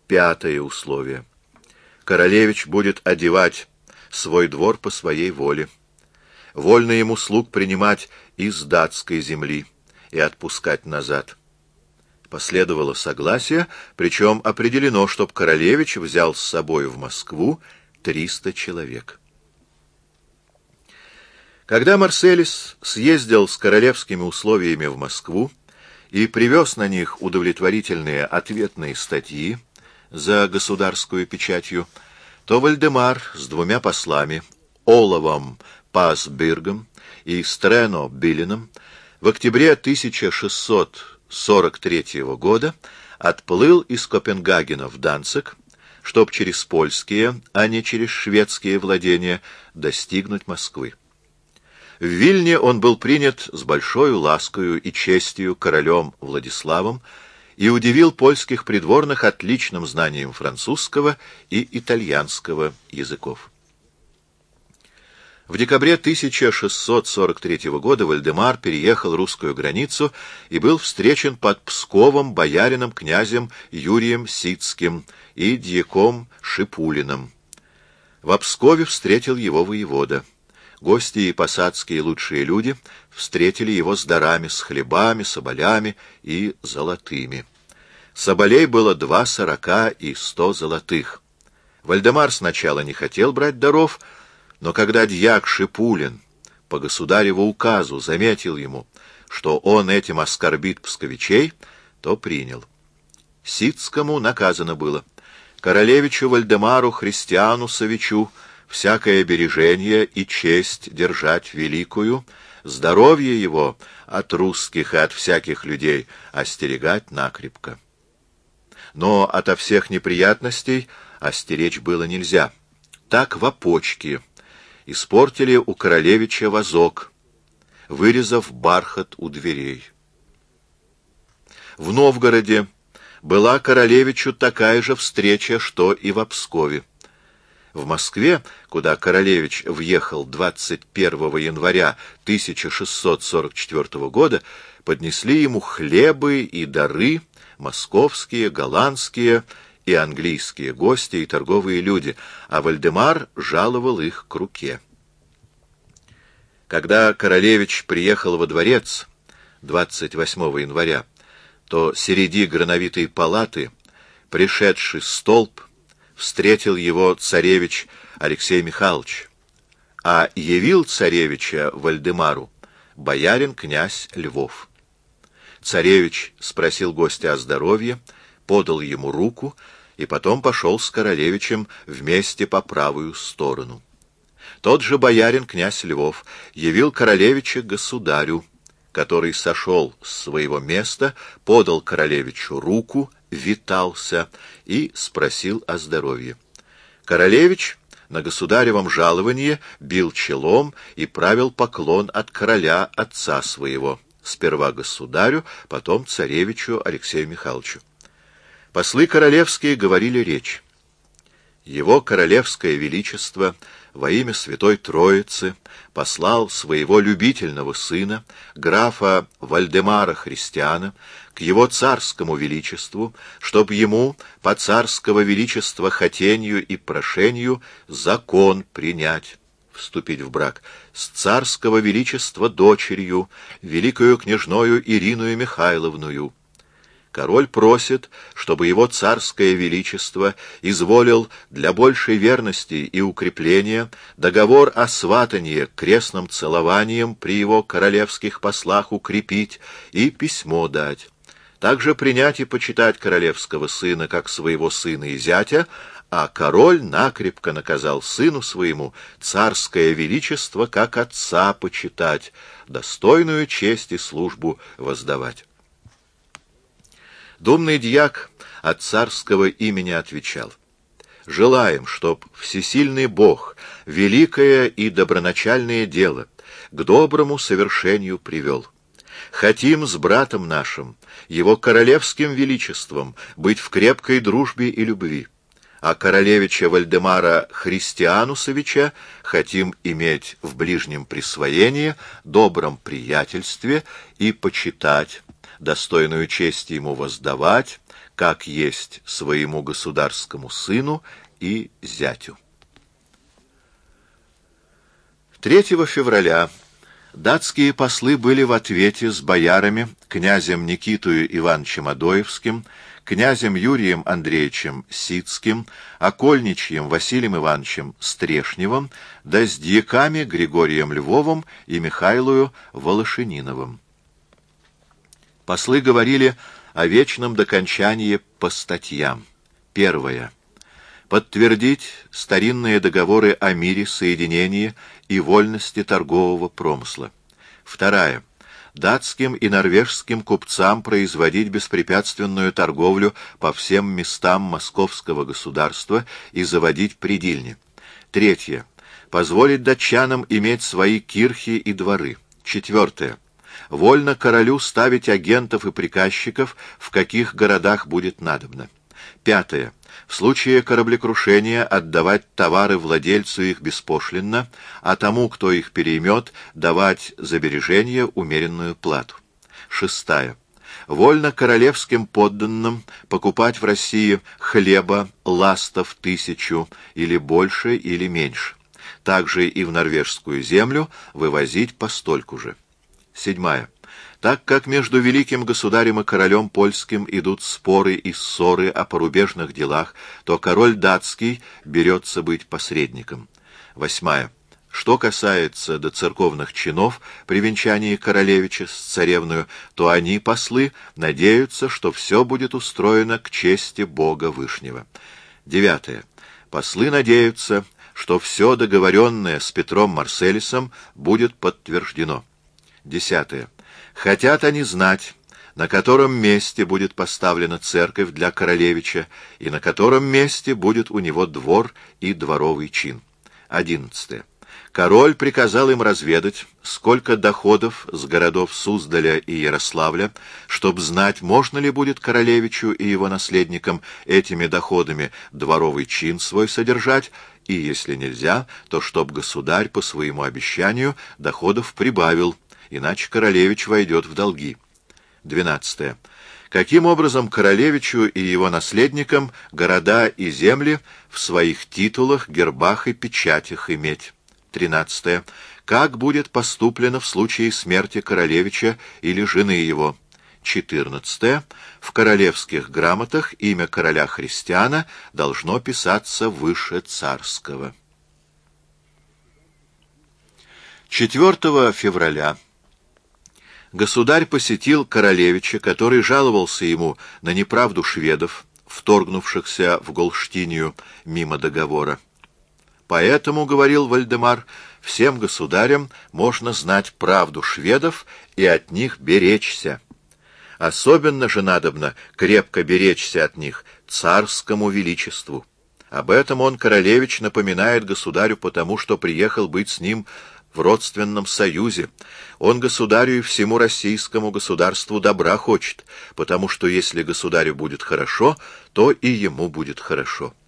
Пятое условие. Королевич будет одевать свой двор по своей воле. Вольно ему слуг принимать из датской земли и отпускать назад. Последовало согласие, причем определено, чтоб королевич взял с собой в Москву 300 человек. Когда Марселис съездил с королевскими условиями в Москву и привез на них удовлетворительные ответные статьи за государскую печатью, то Вальдемар с двумя послами, Оловом Пасбергом и Стрено Билином, в октябре 1643 года отплыл из Копенгагена в Данциг, чтоб через польские, а не через шведские владения достигнуть Москвы. В Вильне он был принят с большой ласкою и честью королем Владиславом и удивил польских придворных отличным знанием французского и итальянского языков. В декабре 1643 года Вальдемар переехал русскую границу и был встречен под Псковом боярином князем Юрием Сицким и дьяком Шипулиным. В Пскове встретил его воевода. Гости и посадские лучшие люди встретили его с дарами, с хлебами, соболями и золотыми. Соболей было 2 сорока и 100 золотых. Вальдемар сначала не хотел брать даров, но когда дьяк Шипулин по государеву указу заметил ему, что он этим оскорбит псковичей, то принял. Сицкому наказано было: королевичу Вальдемару Христиану Савичу всякое бережение и честь держать великую, здоровье его от русских и от всяких людей остерегать накрепко. Но ото всех неприятностей остеречь было нельзя. Так в опочке испортили у королевича вазок, вырезав бархат у дверей. В Новгороде была королевичу такая же встреча, что и в Пскове. В Москве, куда королевич въехал 21 января 1644 года, поднесли ему хлебы и дары московские, голландские и английские гости и торговые люди, а Вальдемар жаловал их к руке. Когда королевич приехал во дворец 28 января, то среди грановитой палаты, пришедший столб, встретил его царевич Алексей Михайлович, а явил царевича Вальдемару боярин князь Львов. Царевич спросил гостя о здоровье, подал ему руку и потом пошел с королевичем вместе по правую сторону. Тот же боярин князь Львов явил королевича государю, который сошел с своего места, подал королевичу руку, витался и спросил о здоровье. Королевич на государевом жаловании бил челом и правил поклон от короля отца своего, сперва государю, потом царевичу Алексею Михайловичу. Послы королевские говорили речь. Его королевское величество во имя Святой Троицы послал своего любительного сына, графа Вальдемара Христиана, к его царскому величеству, чтоб ему по царского величества хотению и прошению закон принять, вступить в брак с царского величества дочерью, великою княжною Ириною Михайловною. Король просит, чтобы его царское величество изволил для большей верности и укрепления договор о сватании крестным целованием при его королевских послах укрепить и письмо дать. Также принять и почитать королевского сына как своего сына и зятя, а король накрепко наказал сыну своему царское величество как отца почитать, достойную честь и службу воздавать. Думный дьяк от царского имени отвечал: «Желаем, чтоб всесильный Бог великое и доброначальное дело к доброму совершению привел. Хотим с братом нашим, его королевским величеством, быть в крепкой дружбе и любви, а королевича Вальдемара Христианусовича хотим иметь в ближнем присвоении, добром приятельстве и почитать, достойную чести ему воздавать, как есть своему государскому сыну и зятю. 3 февраля датские послы были в ответе с боярами, князем Никитою Ивановичем Адоевским, князем Юрием Андреевичем Сицким, окольничьим Василием Ивановичем Стрешневым, да с дьяками Григорием Львовым и Михайлою Волошининовым. Послы говорили о вечном докончании по статьям. 1. Подтвердить старинные договоры о мире, соединении и вольности торгового промысла. 2. Датским и норвежским купцам производить беспрепятственную торговлю по всем местам московского государства и заводить предильни. 3. Позволить датчанам иметь свои кирхи и дворы. 4. Вольно королю ставить агентов и приказчиков, в каких городах будет надобно. 5. В случае кораблекрушения отдавать товары владельцу их беспошлинно, а тому, кто их переймет, давать за бережение умеренную плату. 6. Вольно королевским подданным покупать в России хлеба, ластов 1000 или больше, или меньше. Также и в норвежскую землю вывозить постольку же. 7. Так как между великим государем и королем польским идут споры и ссоры о порубежных делах, то король датский берется быть посредником. 8. Что касается до церковных чинов при венчании королевича с царевною, то они, послы, надеются, что все будет устроено к чести Бога Вышнего. 9. Послы надеются, что все договоренное с Петром Марселисом будет подтверждено. 10. Хотят они знать, на котором месте будет поставлена церковь для королевича и на котором месте будет у него двор и дворовый чин. 11. Король приказал им разведать, сколько доходов с городов Суздаля и Ярославля, чтобы знать, можно ли будет королевичу и его наследникам этими доходами дворовый чин свой содержать, и, если нельзя, то чтоб государь по своему обещанию доходов прибавил, иначе королевич войдет в долги. 12. Каким образом королевичу и его наследникам города и земли в своих титулах, гербах и печатях иметь? 13. Как будет поступлено в случае смерти королевича или жены его? 14. В королевских грамотах имя короля Христиана должно писаться выше царского. 4 февраля государь посетил королевича, который жаловался ему на неправду шведов, вторгнувшихся в Голштинию мимо договора. «Поэтому, — говорил Вальдемар, — всем государям можно знать правду шведов и от них беречься. Особенно же надобно крепко беречься от них царскому величеству. Об этом он, королевич, напоминает государю потому, что приехал быть с ним в родственном союзе. Он государю и всему российскому государству добра хочет, потому что если государю будет хорошо, то и ему будет хорошо».